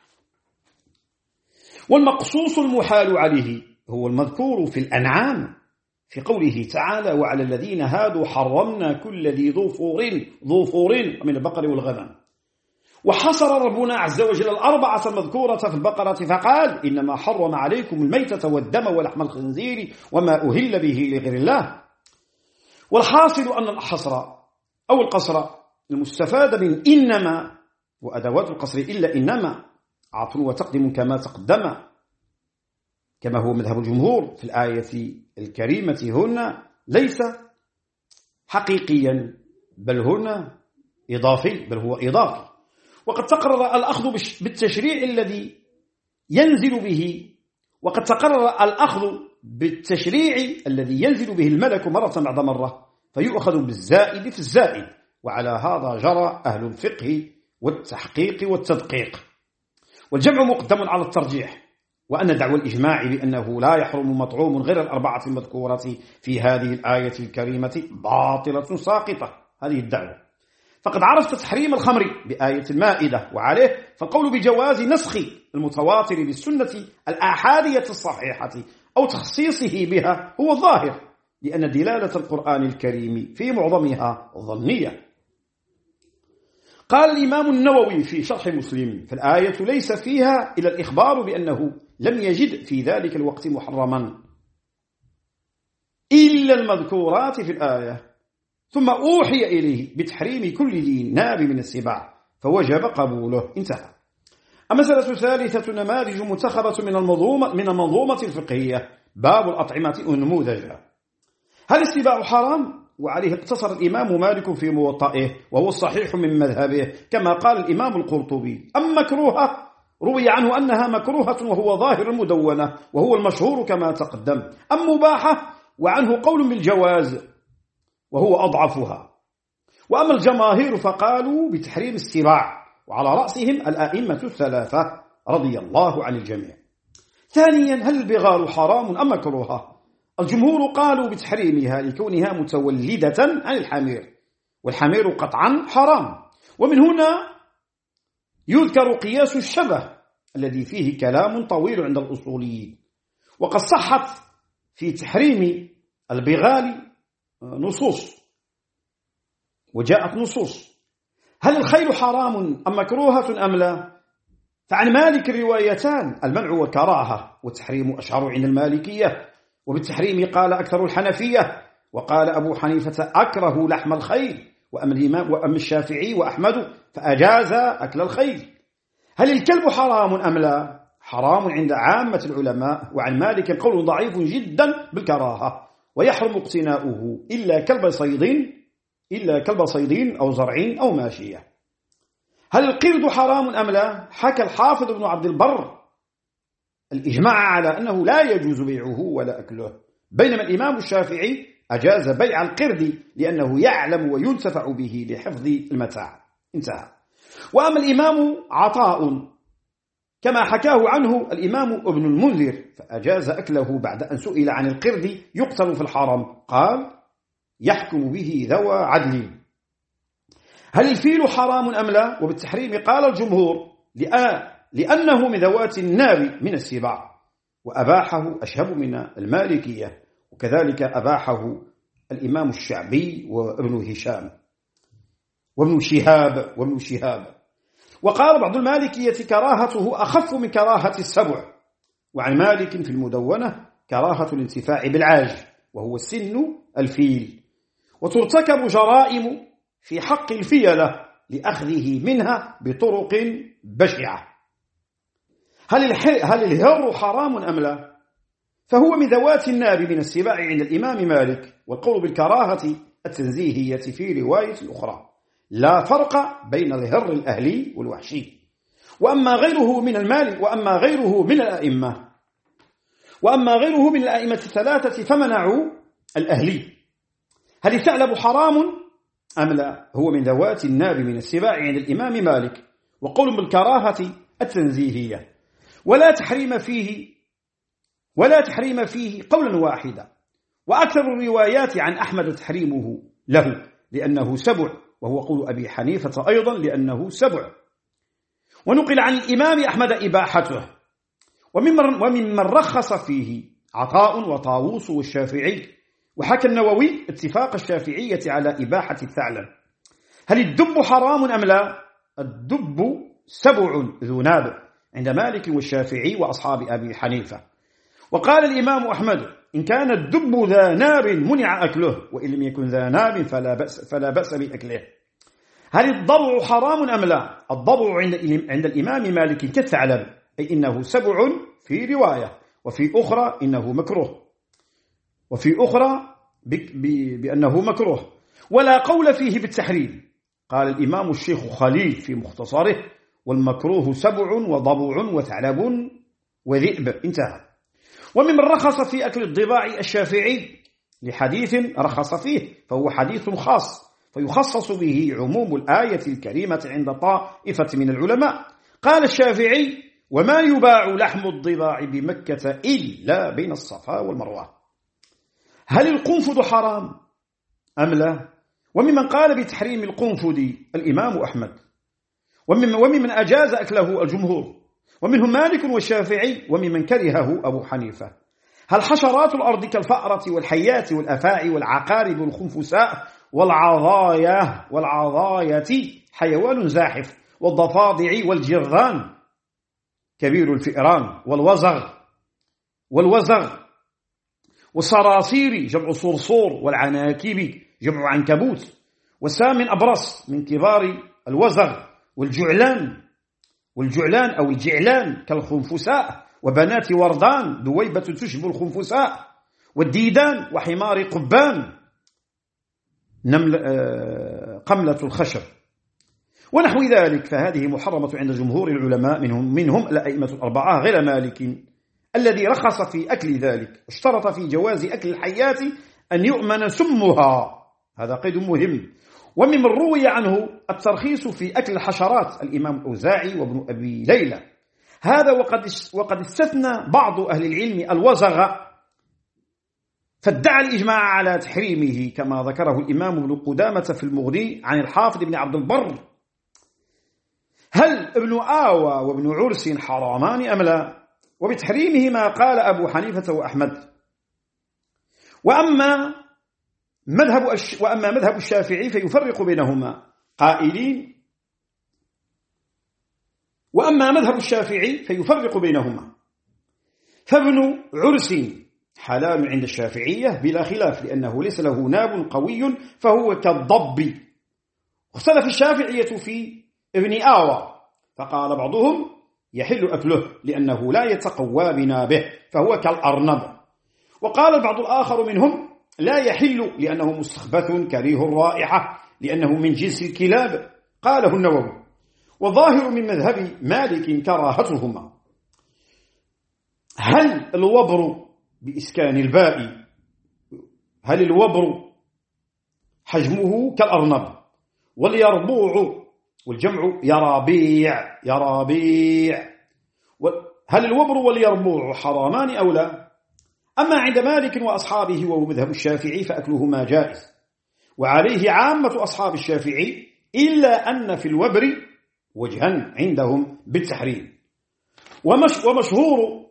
والمقصوص المحال عليه هو المذكور في الأنعام في قوله تعالى: وعلى الذين هادوا حرمنا كل ذي ظفور ظفور من البقر والغنم. وحصر ربنا عز وجل الأربعة المذكورة في البقرة فقال: إنما حرم عليكم الميتة والدم ولحم الخنزير وما أهل به لغير الله. والحاصل أن الحصر أو القصر المستفاد من إنما وأدوات القصر إلا إنما عطف وتقدم كما تقدم، كما هو مذهب الجمهور في الآية الكريمة هنا ليس حقيقيا بل هنا إضافي، بل هو إضافي. وقد تقرر الأخذ بالتشريع الذي ينزل به وقد تقرر الأخذ بالتشريع الذي ينزل به الملك مرة بعد مرة، فيؤخذ بالزائد في الزائد. وعلى هذا جرى أهل الفقه والتحقيق والتدقيق. والجمع مقدم على الترجيح، وأن دعوى الإجماع بأنه لا يحرم مطعوم غير الأربعة المذكورة في هذه الآية الكريمة باطلة ساقطة. هذه الدعوة فقد عرفت تحريم الخمر بآية المائدة، وعليه فالقول بجواز نسخ المتواتر بالسنة الآحادية الصحيحة أو تخصيصه بها هو الظاهر، لأن دلالة القرآن الكريم في معظمها ظنية. قال الإمام النووي في شرح مسلم: فالآية ليس فيها إلا الإخبار بأنه لم يجد في ذلك الوقت محرما إلا المذكورات في الآية، ثم أوحي إليه بتحريم كل ذي ناب من السباع فوجب قبوله. انتهى. المسألة الثالثة: نماذج منتخبة من المنظومة من المنظومة الفقهية. باب الأطعمة نموذجا. هل السباع حرام؟ وعليه اقتصر الإمام مالك في موطئه، وهو الصحيح من مذهبه، كما قال الإمام القرطبي. أما مكروهة روي عنه أنها مكروهة وهو ظاهر المدونة وهو المشهور كما تقدم. أم مباحة وعنه قول بالجواز وهو أضعفها. وأما الجماهير فقالوا بتحريم السباع، وعلى رأسهم الأئمة الثلاثة رضي الله عن الجميع. ثانيا: هل البغال حرام أم مكروهة؟ الجمهور قالوا بتحريمها لكونها متولدة عن الحمير، والحمير قطعا حرام. ومن هنا يذكر قياس الشبه الذي فيه كلام طويل عند الأصوليين. وقد صحت في تحريم البغال نصوص، وجاءت نصوص. هل الخيل حرام أم مكروهة أم لا؟ فعن مالك روايتان: المنع والكراهة، والتحريم أشهر عند المالكية. وبالتحريم قال أكثر الحنفية، وقال أبو حنيفة أكره لحم الخيل، وأما الإمام وأما الشافعي وأحمد فأجاز أكل الخيل. هل الكلب حرام أم لا؟ حرام عند عامة العلماء، وعن مالك قول ضعيف جدا بالكراهة، ويحرم اقتناؤه إلا كلب صيد إلا كلب صيد أو زرع أو ماشية. هل القرد حرام أم لا؟ حكى الحافظ ابن عبد البر الإجماع على أنه لا يجوز بيعه ولا أكله، بينما الإمام الشافعي أجاز بيع القرد لأنه يعلم وينتفع به لحفظ المتاع. انتهى. وأما الإمام عطاء كما حكاه عنه الإمام ابن المنذر فأجاز أكله بعد أن سئل عن القرد يقتل في الحرم، قال: يحكم به ذوى عدل. هل الفيل حرام أم لا؟ وبالتحريم قال الجمهور لأنه من ذوات الناب من السباع، وأباحه أشهب من المالكية، وكذلك أباحه الإمام الشعبي وابن هشام وابن شهاب وابن شهاب. وقال بعض المالكية كراهته أخف من كراهة السبع. وعن مالك في المدونة كراهة الانتفاع بالعاج وهو السن الفيل، وترتكب جرائم في حق الفيلة لأخذه منها بطرق بشعة. هل هل الهر حرام أم لا؟ فهو من ذوات الناب من السباع عند الإمام مالك، والقول بالكراهة التنزيهية في رواية أخرى، لا فرق بين الهر الأهلي والوحشي. وأما غيره من المال وأما غيره من الأئمة وأما غيره من الأئمة الثلاثة فمنعوا الأهلي. هل الثعلب حرام أم لا؟ هو من ذوات الناب من السباع عند الإمام مالك، وقول بالكراهة التنزيهية، ولا تحريم فيه ولا تحريم فيه قولا واحدا، وأكثر الروايات عن أحمد تحريمه له لأنه سبع، وهو قول أبي حنيفة أيضا لأنه سبع. ونقل عن الإمام أحمد إباحته، وممن, وممن رخص فيه عطاء وطاووس والشافعي، وحكى النووي اتفاق الشافعية على إباحة الثعلب. هل الدب حرام أم لا؟ الدب سبع ذو ناب عند مالك والشافعي وأصحاب أبي حنيفة. وقال الإمام أحمد إن كان الدب ذا ناب منع أكله، وإن لم يكن ذا ناب فلا بأس, فلا بأس بأكله. هل الضبع حرام أم لا؟ الضبع عند, عند الإمام مالك كالثعلب، أي إنه سبع في رواية، وفي أخرى إنه مكروه، وفي أخرى بأنه مكروه، ولا قول فيه بالتحريم. قال الإمام الشيخ خليل في مختصره والمكروه سبع وضبع وثعلب وذئب، انتهى. وممن رخص في أكل الضباع الشافعي لحديث رخص فيه، فهو حديث خاص فيخصص به عموم الآية الكريمة عند طائفة من العلماء. قال الشافعي وما يباع لحم الضباع بمكة إلا بين الصفا والمروة. هل القنفذ حرام أم لا؟ وممن قال بتحريم القنفذ الإمام أحمد، وممن, وممن أجاز أكله الجمهور، ومنهم مالك والشافعي، وممن كرهه أبو حنيفة. هل حشرات الأرض كالفأرة والحيات والأفاعي والعقارب والخنفساء والعضايا والعضاية حيوان زاحف، والضفادع والجرذان كبير الفئران والوزغ والوزغ والصراصير جمع صرصور والعناكب جمع عنكبوت والسامن أبرص من كبار الوزغ والجعلان والجعلان أو الجعلان كالخنفساء وبنات وردان دويبة تشبه الخنفساء والديدان وحمار قبان نمل قملة الخشب ونحو ذلك. فهذه محرمة عند جمهور العلماء منهم, منهم الأئمة الأربعة غير مالك الذي رخص في أكل ذلك، اشترط في جواز أكل الحيات أن يؤمن سمها، هذا قيد مهم. وممن روي عنه الترخيص في أكل الحشرات الإمام الأوزاعي وابن أبي ليلى، هذا وقد وقد استثنى بعض أهل العلم الوزغ، فادعى الإجماع على تحريمه كما ذكره الإمام ابن قدامة في المغني عن الحافظ بن عبد البر. هل ابن آوى وابن عرس حرامان أم لا؟ وبتحريمهما قال أبو حنيفة وأحمد. وأما مذهب الش... وأما مذهب الشافعي فيفرق بينهما قائلين وأما مذهب الشافعي فيفرق بينهما فابن عرس حلال عند الشافعية بلا خلاف، لأنه ليس له ناب قوي فهو كالضب. اختلف الشافعية في ابن آوى، فقال بعضهم يحل أكله لأنه لا يتقوى بنابه فهو كالأرنب، وقال البعض الآخر منهم لا يحل لأنه مستخبث كريه الرائحة لأنه من جنس الكلاب، قاله النووي. وظاهر من مذهب مالك كراهتهما. هل الوبر بإسكان الباء هل الوبر حجمه كالأرنب، واليربوع والجمع يرابيع يرابيع هل الوبر واليربوع حرامان أو لا؟ أما عند مالك وأصحابه وهو مذهب الشافعي فأكلهما جائز، وعليه عامة أصحاب الشافعي، إلا أن في الوبر وجها عندهم بالتحريم. ومش ومشهور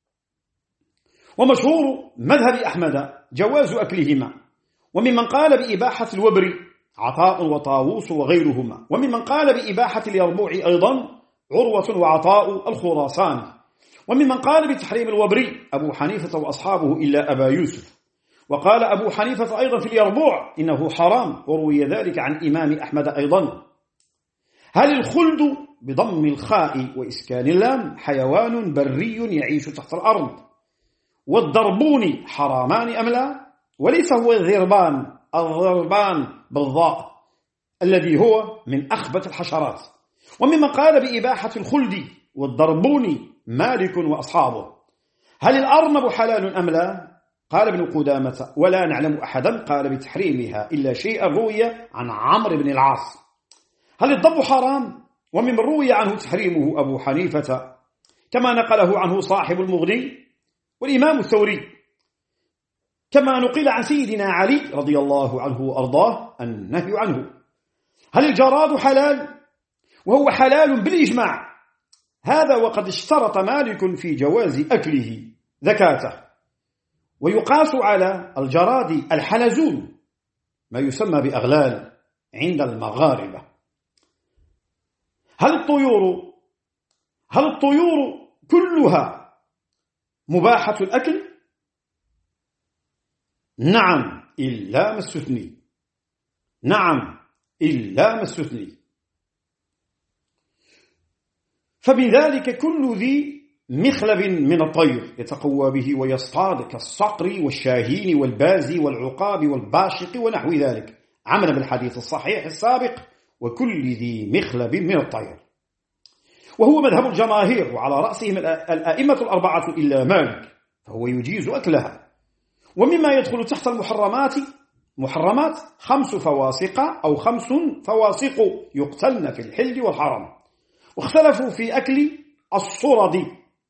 ومشهور مذهب أحمد جواز أكلهما، وممن قال بإباحة الوبر عطاء وطاووس وغيرهما، وممن قال بإباحة اليربوع أيضا عروة وعطاء الخراسان، وممن قال بتحريم الوبر أبو حنيفة وأصحابه إلا أبا يوسف. وقال أبو حنيفة أيضا في اليربوع إنه حرام، وروي ذلك عن إمام أحمد أيضا. هل الخلد بضم الخاء وإسكان اللام حيوان بري يعيش تحت الأرض، والضربون حرامان أم لا؟ وليس هو الذربان الضربان بالضاء الذي هو من أخبث الحشرات. وممن قال بإباحة الخلد والضربون مالك وأصحابه. هل الأرنب حلال أم لا؟ قال ابن قدامة: ولا نعلم أحدا قال بتحريمها إلا شيئا روي عن عمرو بن العاص. هل الضب حرام؟ وممن روي عنه تحريمه أبو حنيفة كما نقله عنه صاحب المغني والإمام الثوري، كما نقل عن سيدنا علي رضي الله عنه وأرضاه النهي عنه. هل الجراد حلال؟ وهو حلال بالإجماع، هذا وقد اشترط مالك في جواز أكله زكاته. ويقاس على الجراد الحلزون ما يسمى بأغلال عند المغاربة. هل الطيور هل الطيور كلها مباحة الأكل؟ نعم إلا ما استثني. نعم إلا ما استثني. فبذلك كل ذي مخلب من الطير يتقوى به ويصطاد كالصقر والشاهين والبازي والعقاب والباشق ونحو ذلك، عملا بالحديث الصحيح السابق: وكل ذي مخلب من الطير. وهو مذهب الجماهير، وعلى رأسهم الأئمة الأربعة إلا مالك، فهو يجيز أكلها. ومما يدخل تحت المحرمات محرمات خمس فواسق أو خمس فواسق يقتلن في الحل والحرم. واختلفوا في أكل الصرد.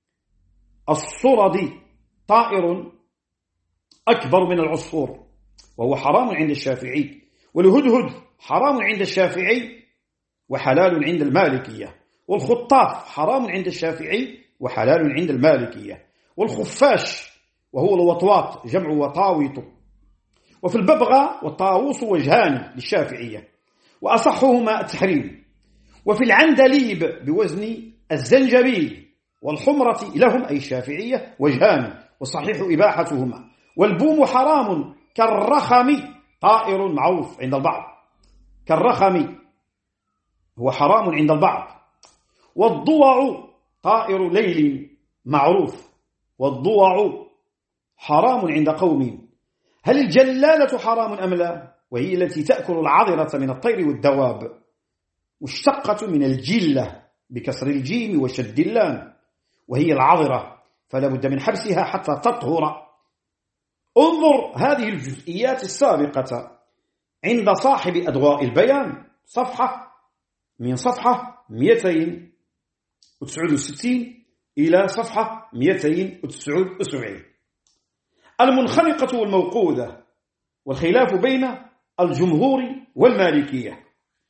الصرد طائر أكبر من العصفور وهو حرام عند الشافعي، والهدهد حرام عند الشافعي وحلال عند المالكية، والخطاف حرام عند الشافعي وحلال عند المالكية، والخفاش وهو الوطواط جمع وطاوط. وفي الببغاء والطاووس وجهان للشافعية وأصحهما التحريم. وفي العندليب بوزن الزنجبيل والحمرة لهم أي الشافعية وجهان وصحيح إباحتهما. والبوم حرام كالرخم طائر معروف عند البعض، كالرخم هو حرام عند البعض. والضوع طائر ليل معروف، والضوع حرام عند قوم. هل الجلالة حرام أم لا؟ وهي التي تأكل العذرة من الطير والدواب، مشتقة من الجلة بكسر الجيم وشد اللام، وهي العذرة، فلا بد من حبسها حتى تطهر. انظر هذه الجزئيات السابقة عند صاحب أضواء البيان، صفحة من صفحة مئتين وتسعة وستين إلى صفحة مئتين وتسعة وسبعين. المنخنقة والموقوذة، والخلاف بين الجمهور والمالكية.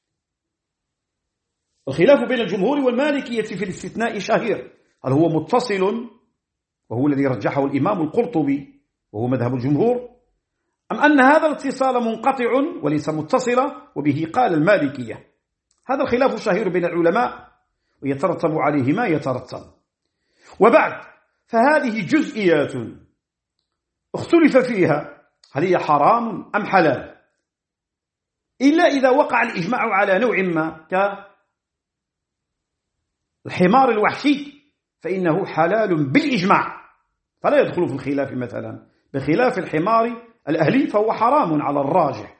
الخلاف بين الجمهور والمالكية في الاستثناء شهير، هل هو متصل وهو الذي رجحه الإمام القرطبي وهو مذهب الجمهور، أم أن هذا الاتصال منقطع وليس متصلا وبه قال المالكية؟ هذا الخلاف شهير بين العلماء ويترتب عليه ما يترتب. وبعد فهذه جزئيات اختلف فيها هل هي حرام أم حلال، إلا إذا وقع الإجماع على نوع ما كالحمار الوحشي فإنه حلال بالإجماع فلا يدخل في الخلاف، مثلا بخلاف الحمار الأهلي فهو حرام على الراجح.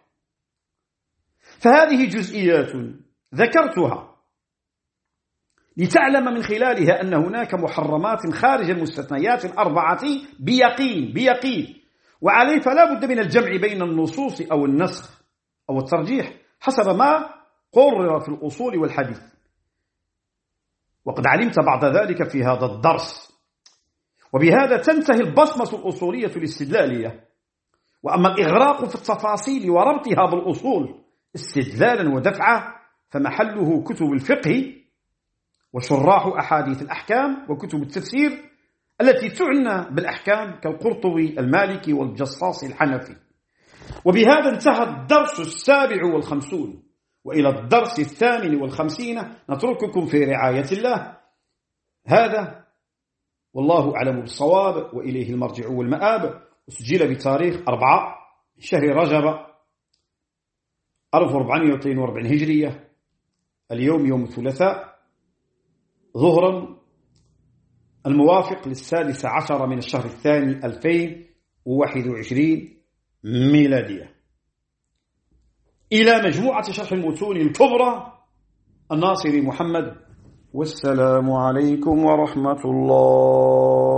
فهذه جزئيات ذكرتها لتعلم من خلالها أن هناك محرمات خارج المستثنيات الأربعة بيقين بيقين وعليه فلا بد من الجمع بين النصوص أو النسخ أو الترجيح حسب ما قرر في الأصول والحديث، وقد علمت بعد ذلك في هذا الدرس. وبهذا تنتهي البصمة الأصولية الاستدلالية. وأما الإغراق في التفاصيل وربطها بالأصول استدلالا ودفعا فمحله كتب الفقه وشراح أحاديث الأحكام وكتب التفسير التي تعنى بالأحكام كالقرطبي المالكي والجصاص الحنفي. وبهذا انتهى الدرس السابع والخمسون، وإلى الدرس الثامن والخمسين نترككم في رعاية الله. هذا والله أعلم بالصواب وإليه المرجع والمآب. وسجل بتاريخ أربعة شهر رجب ألف وأربعمائة واثنين وأربعين هجرية، اليوم يوم الثلاثاء ظهرا الموافق للسادس عشر من الشهر الثاني ألفين وواحد وعشرين ميلادية. إلى مجموعة شرح المتون الكبرى الناصري محمد. والسلام عليكم ورحمة الله.